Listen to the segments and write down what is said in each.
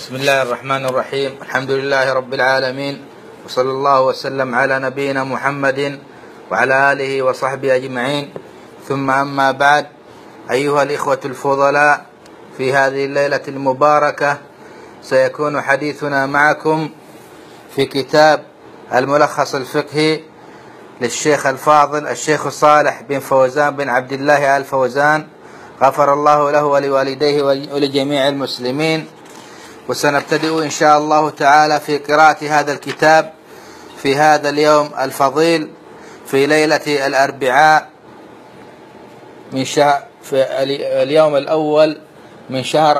بسم الله الرحمن الرحيم. الحمد لله رب العالمين، وصلى الله وسلم على نبينا محمد وعلى آله وصحبه أجمعين، ثم أما بعد. أيها الإخوة الفضلاء، في هذه الليلة المباركة سيكون حديثنا معكم في كتاب الملخص الفقهي للشيخ الفاضل الشيخ صالح بن فوزان بن عبد الله آل فوزان، غفر الله له ولوالديه ولجميع المسلمين. وسنبتدئ إن شاء الله تعالى في قراءة هذا الكتاب في هذا اليوم الفضيل، في ليلة الأربعاء من شهر، في اليوم الأول من شهر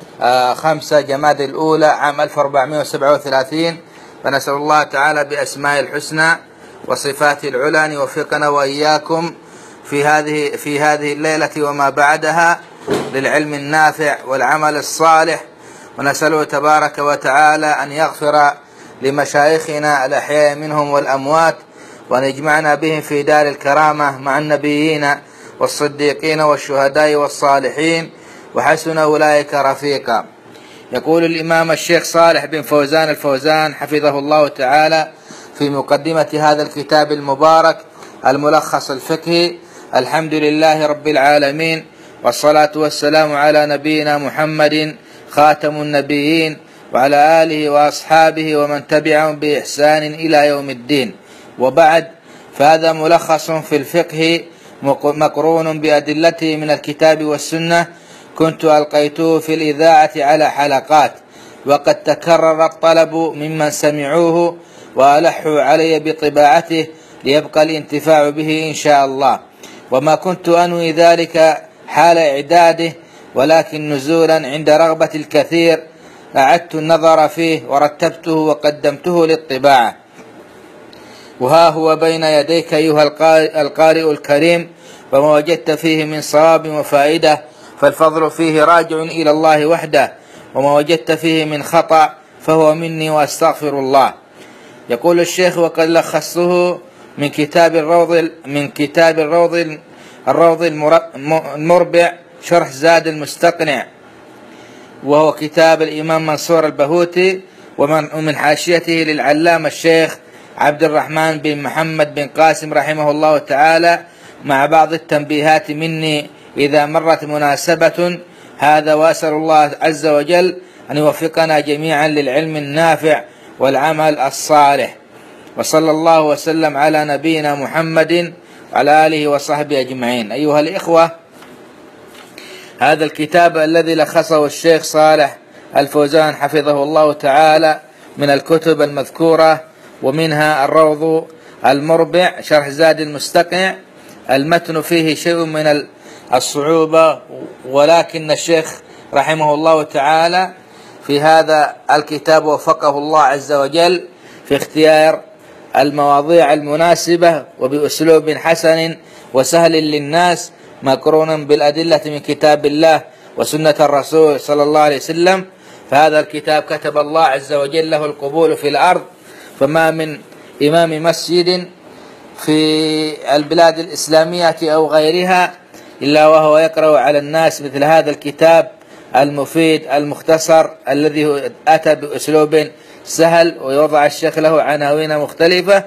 5 جمادى الأولى عام 1437. فنسأل الله تعالى بأسماء الحسنى وصفاته العلى أن يوفقنا وإياكم في هذه الليلة وما بعدها للعلم النافع والعمل الصالح. ونسأله تبارك وتعالى أن يغفر لمشايخنا الأحياء منهم والأموات، وأن يجمعنا بهم في دار الكرامة مع النبيين والصديقين والشهداء والصالحين، وحسن أولئك رفيقا. يقول الإمام الشيخ صالح بن فوزان الفوزان حفظه الله تعالى في مقدمة هذا الكتاب المبارك الملخص الفقهي: الحمد لله رب العالمين، والصلاة والسلام على نبينا محمد خاتم النبيين، وعلى آله وأصحابه ومن تبعهم بإحسان إلى يوم الدين. وبعد، فهذا ملخص في الفقه مقرون بأدلته من الكتاب والسنة، كنت ألقيته في الإذاعة على حلقات، وقد تكرر الطلب ممن سمعوه وألحوا علي بطباعته ليبقى الانتفاع به إن شاء الله. وما كنت أنوي ذلك حال إعداده، ولكن نزولا عند رغبة الكثير أعدت النظر فيه ورتبته وقدمته للطباعة. وها هو بين يديك أيها القارئ الكريم، وما وجدت فيه من صواب وفائدة فالفضل فيه راجع إلى الله وحده، وما وجدت فيه من خطأ فهو مني وأستغفر الله. يقول الشيخ: وقد لخصته من كتاب الروض المربع شرح زاد المستقنع، وهو كتاب الإمام منصور البهوتي، ومن حاشيته للعلامة الشيخ عبد الرحمن بن محمد بن قاسم رحمه الله تعالى، مع بعض التنبيهات مني إذا مرت مناسبة. هذا وأسأل الله عز وجل أن يوفقنا جميعا للعلم النافع والعمل الصالح. وصلى الله وسلم على نبينا محمد وعلى آله وصحبه أجمعين. أيها الإخوة، هذا الكتاب الذي لخصه الشيخ صالح الفوزان حفظه الله تعالى من الكتب المذكورة، ومنها الروض المربع شرح زاد المستقنع. المتن فيه شيء من الصعوبة، ولكن الشيخ رحمه الله تعالى في هذا الكتاب وفقه الله عز وجل في اختيار المواضيع المناسبة وبأسلوب حسن وسهل للناس، مقرونا بالأدلة من كتاب الله وسنة الرسول صلى الله عليه وسلم. فهذا الكتاب كتب الله عز وجل له القبول في الأرض، فما من إمام مسجد في البلاد الإسلامية أو غيرها إلا وهو يقرأ على الناس مثل هذا الكتاب المفيد المختصر الذي أتى بأسلوب سهل، ويوضع الشيخ له عناوين مختلفة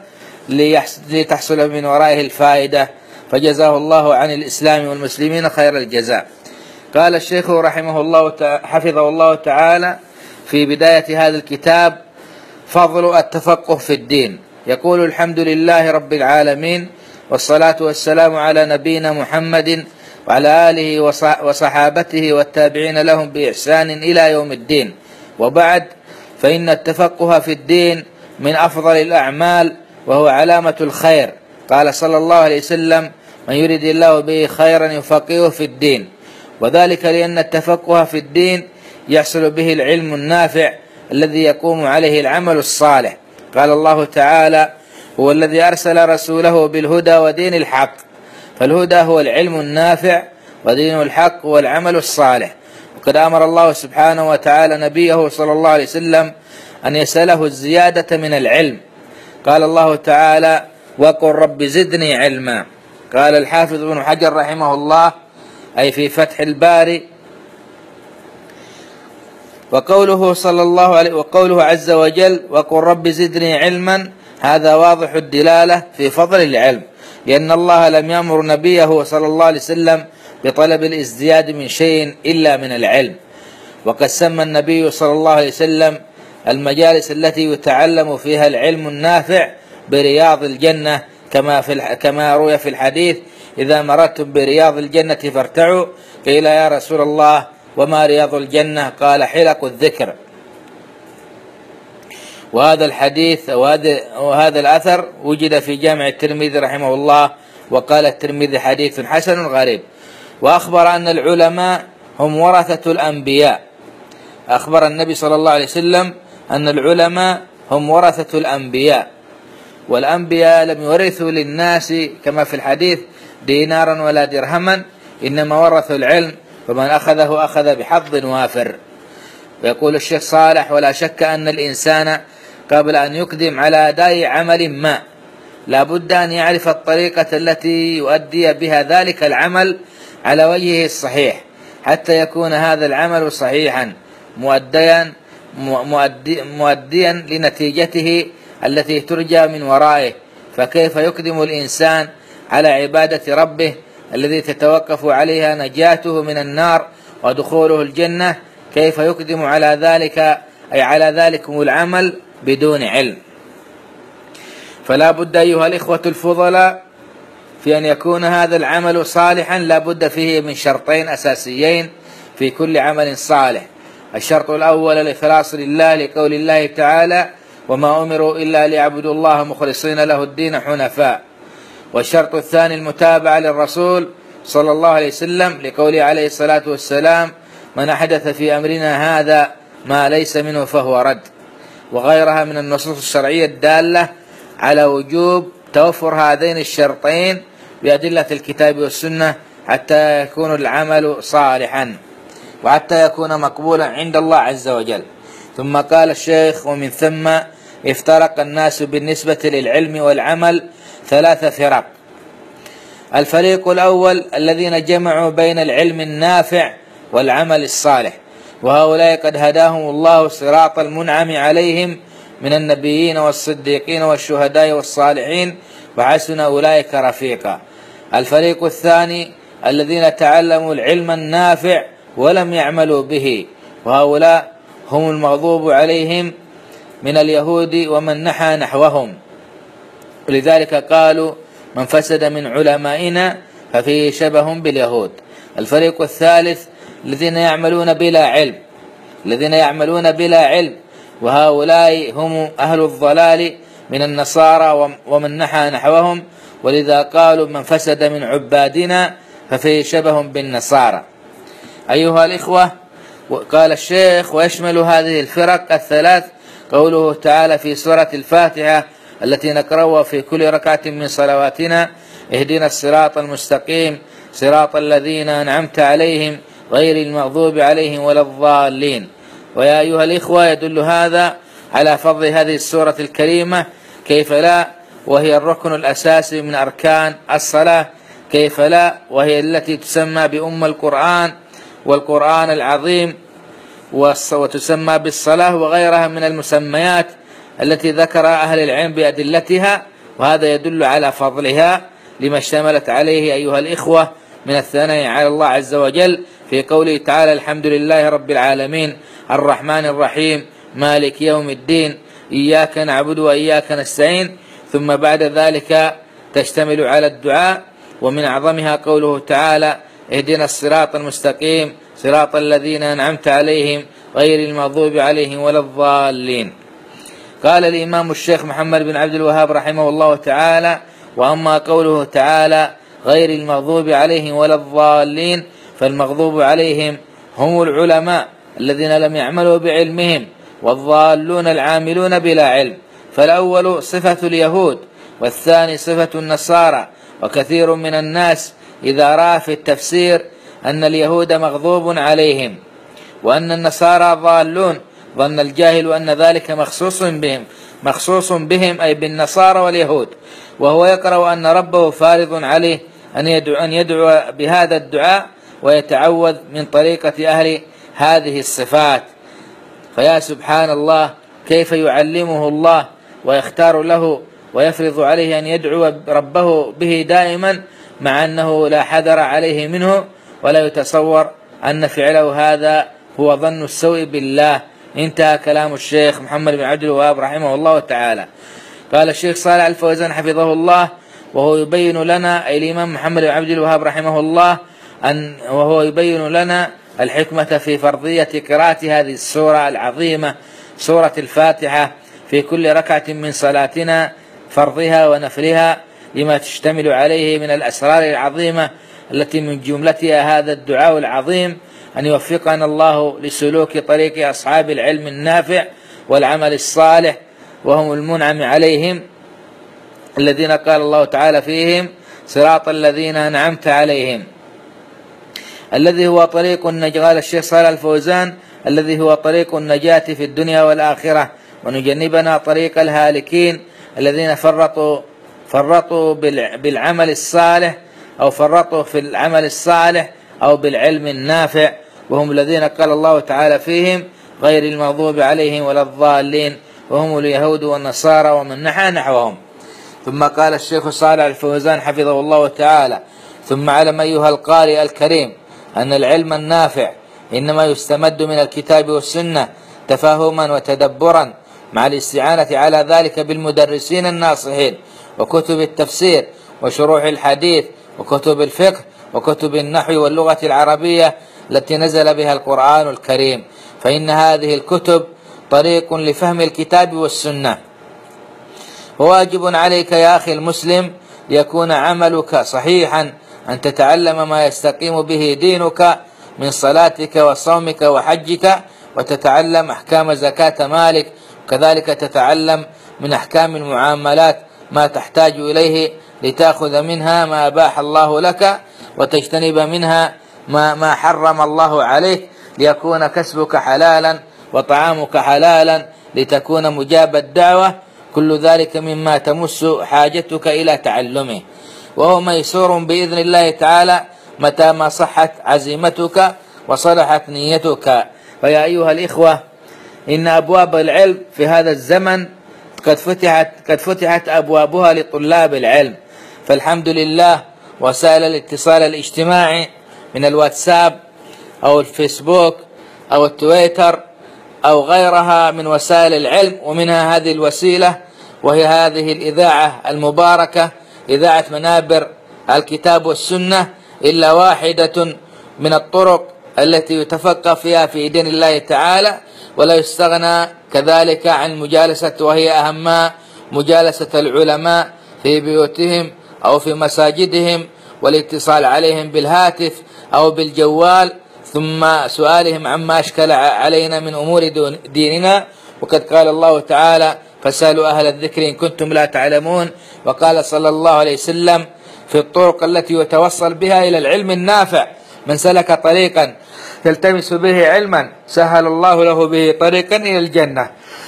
لتحصل من ورائه الفائدة، فجزاه الله عن الإسلام والمسلمين خير الجزاء. قال الشيخ رحمه الله حفظه الله تعالى في بداية هذا الكتاب: فضل التفقه في الدين. يقول: الحمد لله رب العالمين، والصلاة والسلام على نبينا محمد وعلى آله وصحابته والتابعين لهم بإحسان إلى يوم الدين. وبعد، فإن التفقه في الدين من أفضل الأعمال، وهو علامة الخير. قال صلى الله عليه وسلم: من يريد الله به خيرا يفقهه في الدين. وذلك لأن التفقه في الدين يحصل به العلم النافع الذي يقوم عليه العمل الصالح. قال الله تعالى: هو الذي أرسل رسوله بالهدى ودين الحق. فالهدى هو العلم النافع، ودين الحق هو العمل الصالح. وقد أمر الله سبحانه وتعالى نبيه صلى الله عليه وسلم أن يسأله الزيادة من العلم. قال الله تعالى: وقل رب زدني علما. قال الحافظ ابن حجر رحمه الله أي في فتح الباري: وقوله عز وجل وقل رب زدني علما، هذا واضح الدلالة في فضل العلم، لأن الله لم يأمر نبيه صلى الله عليه وسلم بطلب الازدياد من شيء إلا من العلم. وقد سمى النبي صلى الله عليه وسلم المجالس التي يتعلم فيها العلم النافع برياض الجنة، كما روي في الحديث إذا مررتم برياض الجنة فارتعوا، قيل يا رسول الله وما رياض الجنة؟ قال حلق الذكر. وهذا الحديث وهذا الأثر وجد في جامع الترمذي رحمه الله، وقال الترمذي حديث حسن غريب. وأخبر أن العلماء هم ورثة الأنبياء، أخبر النبي صلى الله عليه وسلم أن العلماء هم ورثة الأنبياء، والأنبياء لم يورثوا للناس كما في الحديث دينارا ولا درهما، إنما ورثوا العلم، فمن أخذه أخذ بحظ وافر. ويقول الشيخ صالح ولا شك أن الإنسان قبل أن يقدم على أداء عمل ما لا بد أن يعرف الطريقة التي يؤدي بها ذلك العمل على وجهه الصحيح، حتى يكون هذا العمل صحيحا مؤديا لنتيجته التي ترجى من ورائه. فكيف يقدم الإنسان على عبادة ربه الذي تتوقف عليها نجاته من النار ودخوله الجنة؟ كيف يقدم على ذلك، أي على ذلكم العمل بدون علم؟ فلا بد أيها الإخوة الفضلاء في أن يكون هذا العمل صالحا، لا بد فيه من شرطين أساسيين في كل عمل صالح. الشرط الأول الإخلاص لله، لقول الله تعالى وما أمروا إلا ليعبدوا الله مخلصين له الدين حنفاء. والشرط الثاني المتابعة للرسول صلى الله عليه وسلم، لقوله عليه الصلاة والسلام من أحدث في أمرنا هذا ما ليس منه فهو رد، وغيرها من النصوص الشرعية الدالة على وجوب توفر هذين الشرطين بأدلة الكتاب والسنة حتى يكون العمل صالحا وحتى يكون مقبولا عند الله عز وجل. ثم قال الشيخ ومن ثم افترق الناس بالنسبة للعلم والعمل 3 فرق. الفريق الأول الذين جمعوا بين العلم النافع والعمل الصالح، وهؤلاء قد هداهم الله صراط المنعم عليهم من النبيين والصديقين والشهداء والصالحين وحسن أولئك رفيقا. الفريق الثاني الذين تعلموا العلم النافع ولم يعملوا به، وهؤلاء هم المغضوب عليهم من اليهود ومن نحى نحوهم، ولذلك قالوا من فسد من علمائنا ففيه شبه باليهود. الفريق الثالث الذين يعملون بلا علم، وهؤلاء هم أهل الضلال من النصارى ومن نحى نحوهم، ولذا قالوا من فسد من عبادنا ففيه شبه بالنصارى. أيها الإخوة، قال الشيخ ويشمل هذه الفرق الثلاث قوله تعالى في سورة الفاتحة التي نقرأها في كل ركعة من صلواتنا اهدنا الصراط المستقيم صراط الذين أنعمت عليهم غير المغضوب عليهم ولا الضالين. ويا أيها الإخوة، يدل هذا على فضل هذه السورة الكريمة، كيف لا وهي الركن الأساسي من أركان الصلاة، كيف لا وهي التي تسمى بأم القرآن والقرآن العظيم، وتسمى بالصلاة وغيرها من المسميات التي ذكر أهل العلم بأدلتها. وهذا يدل على فضلها لما اشتملت عليه أيها الإخوة من الثناء على الله عز وجل في قوله تعالى الحمد لله رب العالمين الرحمن الرحيم مالك يوم الدين إياك نعبد وإياك نستعين. ثم بعد ذلك تشتمل على الدعاء، ومن أعظمها قوله تعالى اهدنا الصراط المستقيم صراط الذين أنعمت عليهم غير المغضوب عليهم ولا الضالين. قال الإمام الشيخ محمد بن عبد الوهاب رحمه الله تعالى وأما قوله تعالى غير المغضوب عليهم ولا الضالين فالمغضوب عليهم هم العلماء الذين لم يعملوا بعلمهم، والضالون العاملون بلا علم. فالأول صفة اليهود والثاني صفة النصارى. وكثير من الناس إذا رأى في التفسير أن اليهود مغضوب عليهم وأن النصارى ضالون ظن الجاهل أن ذلك مخصوص بهم أي بالنصارى واليهود، وهو يقرأ أن ربه فارض عليه أن يدعو بهذا الدعاء ويتعوذ من طريقة أهل هذه الصفات. فيا سبحان الله كيف يعلمه الله ويختار له ويفرض عليه أن يدعو ربه به دائما، مع أنه لا حذر عليه منه، ولا يتصور أن فعله هذا هو ظن السوء بالله. انتهى كلام الشيخ محمد بن عبد الوهاب رحمه الله تعالى. قال الشيخ صالح الفوزان حفظه الله وهو يبين لنا، أي الإمام محمد بن عبد الوهاب رحمه الله، وهو يبين لنا الحكمة في فرضية قراءة هذه السورة العظيمة سورة الفاتحة في كل ركعة من صلاتنا، فرضها ونفلها، لما تشتمل عليه من الأسرار العظيمة، التي من جملتها هذا الدعاء العظيم: أن يوفقنا الله لسلوك طريق أصحاب العلم النافع والعمل الصالح، وهم المنعم عليهم، الذين قال الله تعالى فيهم: صراط الذين أنعمت عليهم، الذي هو طريق النجاة. قال الشيخ صالح الفوزان: الذي هو طريق النجاة في الدنيا والآخرة، ونجنبنا طريق الهالكين الذين فرطوا بالعمل الصالح، أو فرطوا في العمل الصالح أو بالعلم النافع، وهم الذين قال الله تعالى فيهم: غير المغضوب عليهم ولا الضالين، وهم اليهود والنصارى ومن نحى نحوهم. ثم قال الشيخ صالح الفوزان حفظه الله تعالى: ثم اعلم أيها القارئ الكريم أن العلم النافع إنما يستمد من الكتاب والسنة تفاهما وتدبرا، مع الاستعانة على ذلك بالمدرسين الناصحين، وكتب التفسير وشروح الحديث وكتب الفقه وكتب النحو واللغة العربية التي نزل بها القرآن الكريم، فإن هذه الكتب طريق لفهم الكتاب والسنة. وواجب عليك يا أخي المسلم ليكون عملك صحيحا أن تتعلم ما يستقيم به دينك من صلاتك وصومك وحجك، وتتعلم أحكام زكاة مالك، وكذلك تتعلم من أحكام المعاملات ما تحتاج إليه لتأخذ منها ما أباح الله لك، وتجتنب منها ما حرم الله عليك، ليكون كسبك حلالا وطعامك حلالا، لتكون مجاب الدعوة. كل ذلك مما تمس حاجتك إلى تعلمه، وهو ميسور بإذن الله تعالى متى ما صحت عزيمتك وصلحت نيتك. فيا أيها الإخوة، إن أبواب العلم في هذا الزمن قد فتحت أبوابها لطلاب العلم، فالحمد لله وسائل الاتصال الاجتماعي من الواتساب أو الفيسبوك أو التويتر أو غيرها من وسائل العلم، ومنها هذه الوسيلة وهي هذه الإذاعة المباركة، إذاعة منابر الكتاب والسنة، إلا واحدة من الطرق التي يتفقه فيها في دين الله تعالى، ولا يستغنى كذلك عن مجالسة، وهي أهمها مجالسة العلماء في بيوتهم أو في مساجدهم، والاتصال عليهم بالهاتف أو بالجوال، ثم سؤالهم عما أشكل علينا من أمور ديننا. وقد قال الله تعالى: فاسألوا أهل الذكر إن كنتم لا تعلمون. وقال صلى الله عليه وسلم في الطرق التي يتوصل بها إلى العلم النافع: من سلك طريقا يلتمس به علما سهل الله له به طريقا إلى الجنة.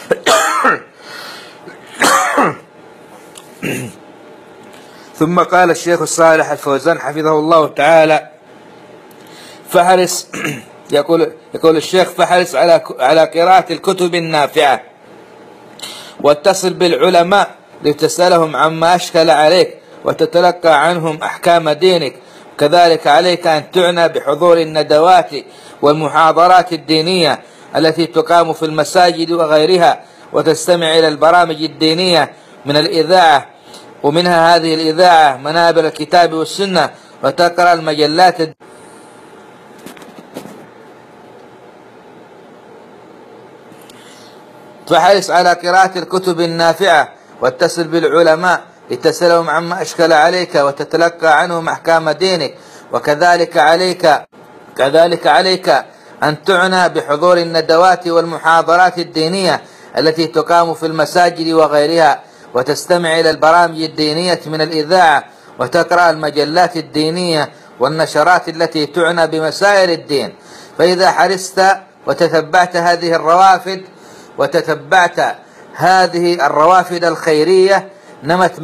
ثم قال الشيخ الصالح الفوزان حفظه الله تعالى: فحرص يقول الشيخ: فحرص على قراءة الكتب النافعة، واتصل بالعلماء لتسألهم عما أشكل عليك وتتلقى عنهم أحكام دينك. كذلك عليك أن تعنى بحضور الندوات والمحاضرات الدينية التي تقام في المساجد وغيرها، وتستمع إلى البرامج الدينية من الإذاعة، ومنها هذه الإذاعة منابر الكتاب والسنة، وتقرأ المجلات فحرص على قراءة الكتب النافعة، واتصل بالعلماء لتسألهم عما أشكل عليك وتتلقى عنهم أحكام دينك. وكذلك عليك أن تعنى بحضور الندوات والمحاضرات الدينية التي تقام في المساجد وغيرها، وتستمع إلى البرامج الدينية من الإذاعة، وتقرأ المجلات الدينية والنشرات التي تعنى بمسائل الدين. فإذا حرصت وتتبعت الروافد الخيرية نمت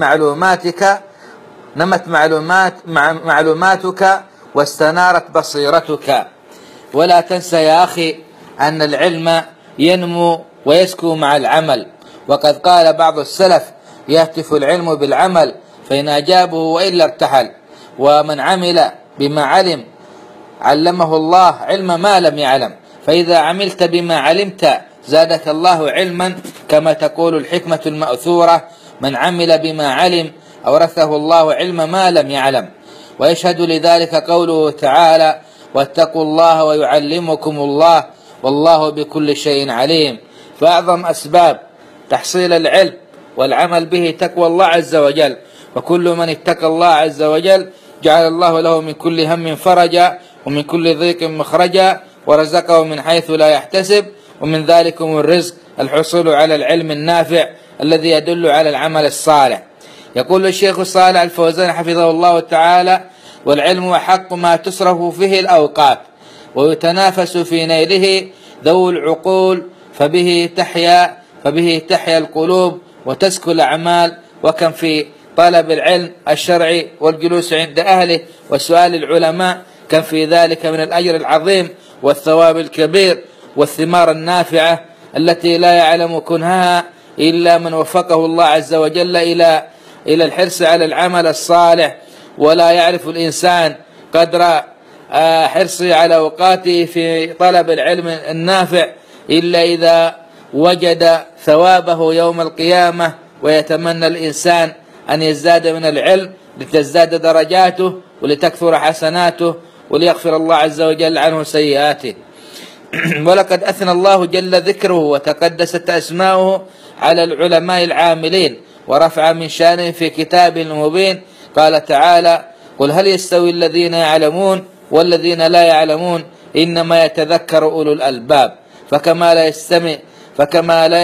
معلوماتك واستنارت بصيرتك. ولا تنسى يا أخي أن العلم ينمو ويسكو مع العمل. وقد قال بعض السلف: يهتف العلم بالعمل فإن أجابه وإلا ارتحل. ومن عمل بما علم علمه الله علم ما لم يعلم، فإذا عملت بما علمت زادك الله علما، كما تقول الحكمة المأثورة: من عمل بما علم أورثه الله علم ما لم يعلم. ويشهد لذلك قوله تعالى: واتقوا الله ويعلمكم الله والله بكل شيء عليم. فأعظم أسباب تحصيل العلم والعمل به تقوى الله عز وجل، وكل من اتقى الله عز وجل جعل الله له من كل هم فرجا ومن كل ضيق مخرجا، ورزقه من حيث لا يحتسب. ومن ذلكم الرزق الحصول على العلم النافع الذي يدل على العمل الصالح. يقول الشيخ صالح الفوزان حفظه الله تعالى: والعلم أحق ما تصرف فيه الأوقات ويتنافس في نيله ذو العقول، فبه تحيا القلوب وتسكو الأعمال. وكم في طلب العلم الشرعي والجلوس عند أهله وسؤال العلماء، كم في ذلك من الأجر العظيم والثواب الكبير والثمار النافعة التي لا يعلم كنهها إلا من وفقه الله عز وجل إلى الحرص على العمل الصالح. ولا يعرف الإنسان قدر حرصه على أوقاته في طلب العلم النافع إلا إذا وجد ثوابه يوم القيامة. ويتمنى الإنسان أن يزداد من العلم لتزداد درجاته ولتكثر حسناته وليغفر الله عز وجل عنه سيئاته. ولقد أثنى الله جل ذكره وتقدست أسماؤه على العلماء العاملين ورفع من شانهم في كتابه المبين. قال تعالى: قل هل يستوي الذين يعلمون والذين لا يعلمون إنما يتذكر أولو الألباب. فكما لا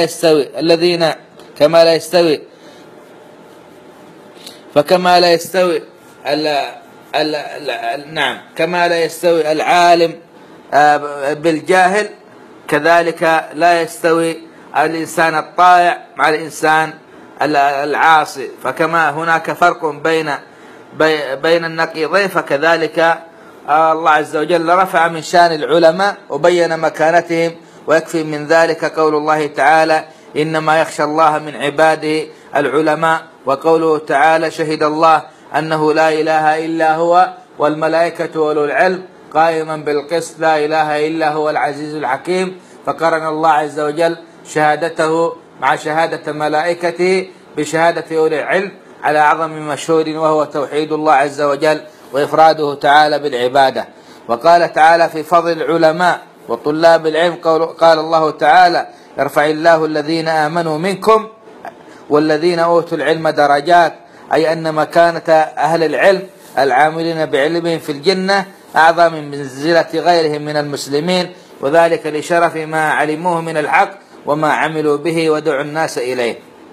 يستوي العالم بالجاهل، كذلك لا يستوي الإنسان الطائع مع الإنسان العاصي. فكما هناك فرق بين النقيضين، فكذلك الله عز وجل رفع من شان العلماء وبين مكانتهم. ويكفي من ذلك قول الله تعالى: إنما يخشى الله من عباده العلماء. وقوله تعالى: شهد الله أنه لا إله إلا هو والملائكة وأولو العلم قائما بالقسط لا إله إلا هو العزيز الحكيم. فقرن الله عز وجل شهادته مع شهادة ملائكته بشهادة أولي العلم على أعظم مشهور، وهو توحيد الله عز وجل وإفراده تعالى بالعبادة. وقال تعالى في فضل العلماء وطلاب العلم: قال الله تعالى: يرفع الله الذين آمنوا منكم والذين أوتوا العلم درجات، أي أن مكانة أهل العلم العاملين بعلمهم في الجنة أعظم من منزلة غيرهم من المسلمين، وذلك لشرف ما علموه من الحق وما عملوا به ودعوا الناس إليه.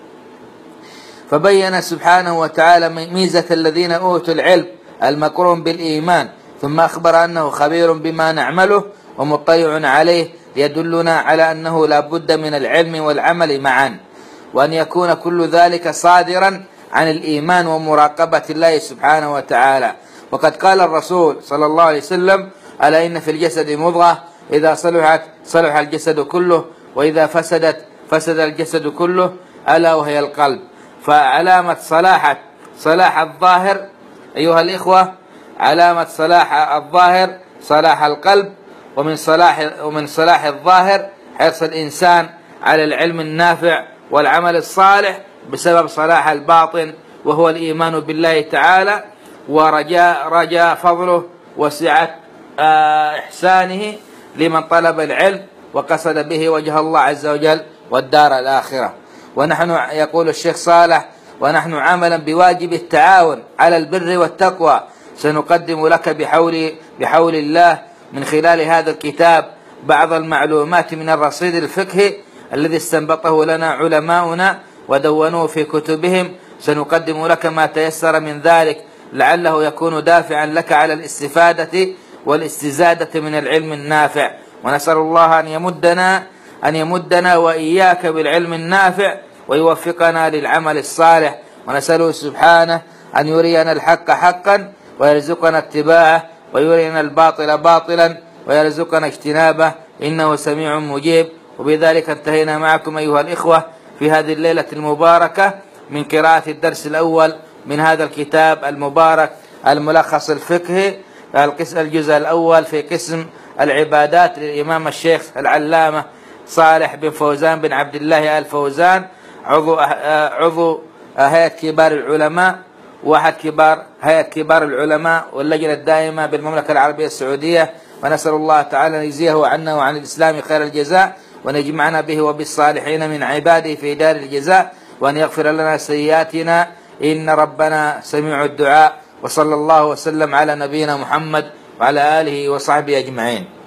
فبين سبحانه وتعالى ميزة الذين أوتوا العلم المقرون بالإيمان، ثم أخبر أنه خبير بما نعمله ومطلع عليه، ليدلنا على أنه لا بد من العلم والعمل معا، وأن يكون كل ذلك صادرا عن الإيمان ومراقبة الله سبحانه وتعالى. وقد قال الرسول صلى الله عليه وسلم: ألا إن في الجسد مضغة إذا صلحت صلح الجسد كله وإذا فسدت فسد الجسد كله، ألا وهي القلب. فعلامة صلاح الظاهر أيها الإخوة، علامة صلاح الظاهر صلاح القلب، ومن صلاح الظاهر حرص الإنسان على العلم النافع والعمل الصالح بسبب صلاح الباطن، وهو الإيمان بالله تعالى ورجاء فضله وسعة إحسانه لمن طلب العلم وقصد به وجه الله عز وجل والدار الآخرة. ونحن، يقول الشيخ صالح: ونحن عملا بواجب التعاون على البر والتقوى سنقدم لك بحول الله من خلال هذا الكتاب بعض المعلومات من الرصيد الفقهي الذي استنبطه لنا علماؤنا ودونوه في كتبهم. سنقدم لك ما تيسر من ذلك لعله يكون دافعا لك على الاستفادة والاستزادة من العلم النافع. ونسأل الله أن يمدنا وإياك بالعلم النافع ويوفقنا للعمل الصالح. ونسأله سبحانه أن يرينا الحق حقا ويرزقنا اتباعه، ويرينا الباطل باطلا ويرزقنا اجتنابه، إنه سميع مجيب. وبذلك انتهينا معكم أيها الإخوة في هذه الليلة المباركة من قراءة الدرس الأول من هذا الكتاب المبارك الملخص الفقهي، الجزء الأول في قسم العبادات للإمام الشيخ العلامة صالح بن فوزان بن عبد الله آل فوزان، عضو هيئة كبار العلماء، واحد هيئة كبار العلماء واللجنة الدائمة بالمملكة العربية السعودية. ونسأل الله تعالى أن يجزيه عنا وعن الإسلام خير الجزاء، وأن يجمعنا به وبالصالحين من عباده في دار الجزاء، وأن يغفر لنا سيئاتنا إن ربنا سميع الدعاء. وصلى الله وسلم على نبينا محمد وعلى آله وصحبه أجمعين.